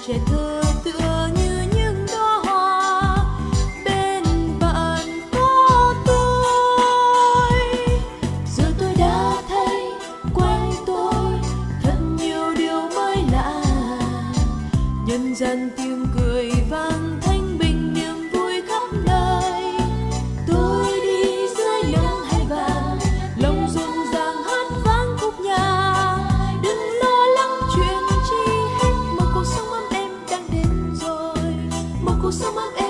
trẻ thơ tựa như những đóa hoa bên bạn có tôi. Giờ tôi đã thấy quanh tôi thật nhiều điều mới lạ, nhân gian tiếng cười vang thanh bình niềm vui khắp nơi. Tôi đi dưới nắng hay vàng, lòng rộn ràng hát vang khúc nhạc. Đừng lo lắng chuyện chi hết, một cuộc sống ấm êm đang đến rồi, một cuộc sống ấm êm